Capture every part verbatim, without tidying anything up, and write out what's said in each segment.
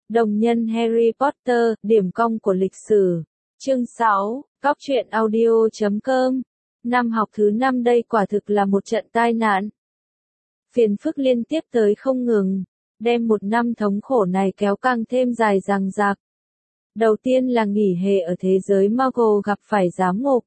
Đồng nhân Harry Potter, điểm cong của lịch sử. Chương sáu, Cóc truyện audio chấm com. Năm học thứ năm đây quả thực là một trận tai nạn. Phiền phức liên tiếp tới không ngừng, đem một năm thống khổ này kéo càng thêm dài dằng dặc. Đầu tiên là nghỉ hè ở thế giới Muggle gặp phải giám ngục.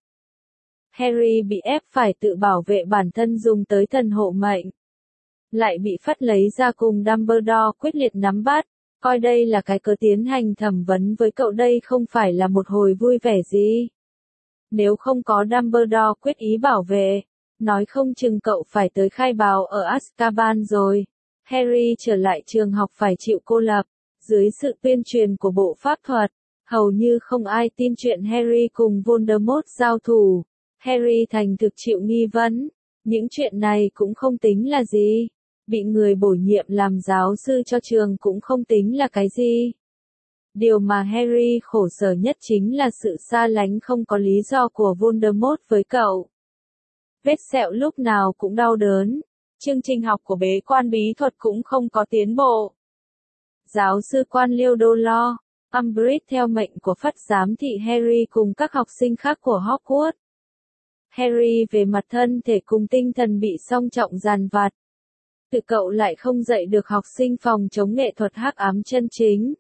Harry bị ép phải tự bảo vệ bản thân dùng tới thần hộ mệnh. Lại bị phắt lấy ra cùng Dumbledore quyết liệt nắm bắt, coi đây là cái cớ tiến hành thẩm vấn với cậu đây không phải là một hồi vui vẻ gì. Nếu không có Dumbledore quyết ý bảo vệ, nói không chừng cậu phải tới khai báo ở Azkaban rồi. Harry trở lại trường học phải chịu cô lập, dưới sự tuyên truyền của bộ pháp thuật, hầu như không ai tin chuyện Harry cùng Voldemort giao thủ. Harry thành thực chịu nghi vấn, những chuyện này cũng không tính là gì. Bị người bổ nhiệm làm giáo sư cho trường cũng không tính là cái gì. Điều mà Harry khổ sở nhất chính là sự xa lánh không có lý do của Voldemort với cậu. Vết sẹo lúc nào cũng đau đớn. Chương trình học của bế quan bí thuật cũng không có tiến bộ. Giáo sư quan liêu đô lo, Umbridge theo mệnh của phất giám thị Harry cùng các học sinh khác của Hogwarts. Harry về mặt thân thể cùng tinh thần bị song trọng dàn vặt. Tự cậu lại không dạy được học sinh phòng chống nghệ thuật hắc ám chân chính.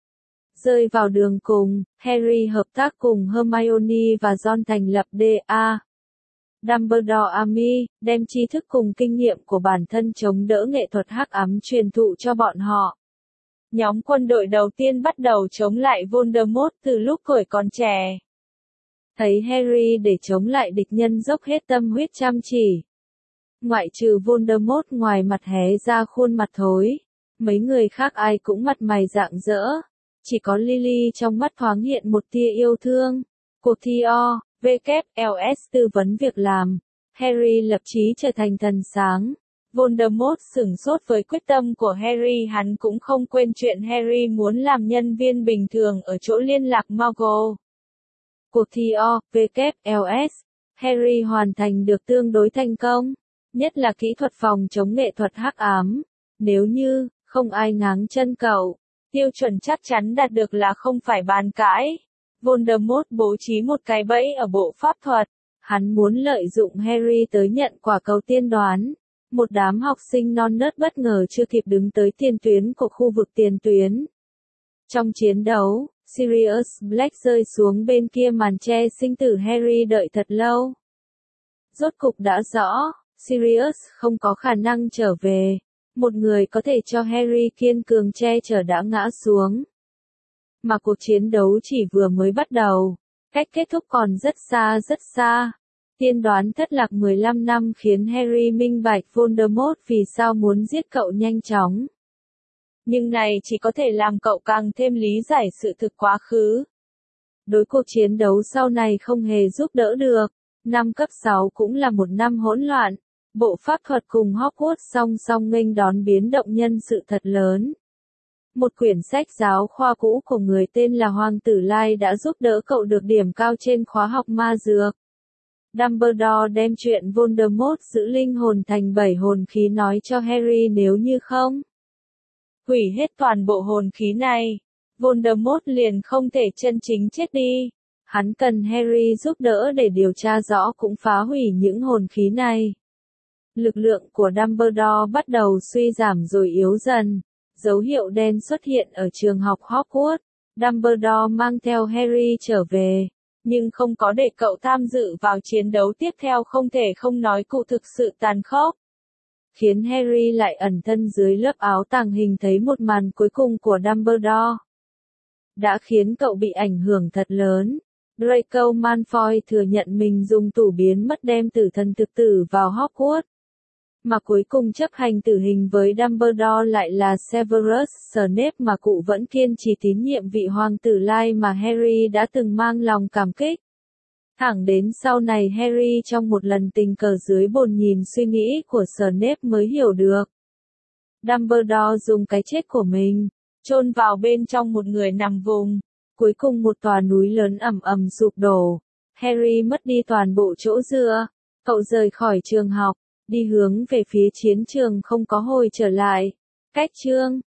Rơi vào đường cùng, Harry hợp tác cùng Hermione và Ron thành lập đê a. Dumbledore Army, đem tri thức cùng kinh nghiệm của bản thân chống đỡ nghệ thuật hắc ám truyền thụ cho bọn họ. Nhóm quân đội đầu tiên bắt đầu chống lại Voldemort từ lúc tuổi còn trẻ. Thấy Harry để chống lại địch nhân dốc hết tâm huyết chăm chỉ. Ngoại trừ Voldemort ngoài mặt hé ra khuôn mặt thối, mấy người khác ai cũng mặt mày rạng rỡ, chỉ có Lily trong mắt thoáng hiện một tia yêu thương. Cuộc thi O, W, L S tư vấn việc làm, Harry lập chí trở thành thần sáng. Voldemort sửng sốt với quyết tâm của Harry, hắn cũng không quên chuyện Harry muốn làm nhân viên bình thường ở chỗ liên lạc Muggle. Cuộc thi O, W, L S, Harry hoàn thành được tương đối thành công. Nhất là kỹ thuật phòng chống nghệ thuật hắc ám. Nếu như, không ai ngáng chân cậu, tiêu chuẩn chắc chắn đạt được là không phải bàn cãi. Voldemort bố trí một cái bẫy ở bộ pháp thuật. Hắn muốn lợi dụng Harry tới nhận quả cầu tiên đoán. Một đám học sinh non nớt bất ngờ chưa kịp đứng tới tiền tuyến của khu vực tiền tuyến. Trong chiến đấu, Sirius Black rơi xuống bên kia màn che sinh tử. Harry đợi thật lâu. Rốt cục đã rõ. Sirius không có khả năng trở về. Một người có thể cho Harry kiên cường che chở đã ngã xuống. Mà cuộc chiến đấu chỉ vừa mới bắt đầu. Cách kết thúc còn rất xa rất xa. Tiên đoán thất lạc mười lăm năm khiến Harry minh bạch Voldemort vì sao muốn giết cậu nhanh chóng. Nhưng này chỉ có thể làm cậu càng thêm lý giải sự thực quá khứ. Đối cuộc chiến đấu sau này không hề giúp đỡ được. Năm cấp sáu cũng là một năm hỗn loạn. Bộ pháp thuật cùng Hogwarts song song nghênh đón biến động nhân sự thật lớn. Một quyển sách giáo khoa cũ của người tên là Hoàng tử Lai đã giúp đỡ cậu được điểm cao trên khóa học ma dược. Dumbledore đem chuyện Voldemort giữ linh hồn thành bảy hồn khí nói cho Harry, nếu như không hủy hết toàn bộ hồn khí này, Voldemort liền không thể chân chính chết đi. Hắn cần Harry giúp đỡ để điều tra rõ cũng phá hủy những hồn khí này. Lực lượng của Dumbledore bắt đầu suy giảm rồi yếu dần. Dấu hiệu đen xuất hiện ở trường học Hogwarts. Dumbledore mang theo Harry trở về, nhưng không có để cậu tham dự vào chiến đấu tiếp theo, không thể không nói cụ thực sự tàn khốc. Khiến Harry lại ẩn thân dưới lớp áo tàng hình thấy một màn cuối cùng của Dumbledore. Đã khiến cậu bị ảnh hưởng thật lớn. Draco Malfoy thừa nhận mình dùng tủ biến mất đem tử thần thực tử vào Hogwarts. Mà cuối cùng chấp hành tử hình với Dumbledore lại là Severus Snape, mà cụ vẫn kiên trì tín nhiệm vị hoàng tử Lai mà Harry đã từng mang lòng cảm kích. Thẳng đến sau này Harry trong một lần tình cờ dưới bồn nhìn suy nghĩ của Snape mới hiểu được. Dumbledore dùng cái chết của mình, chôn vào bên trong một người nằm vùng. Cuối cùng một tòa núi lớn ầm ầm sụp đổ. Harry mất đi toàn bộ chỗ dựa. Cậu rời khỏi trường học, đi hướng về phía chiến trường không có hồi trở lại. Cách chương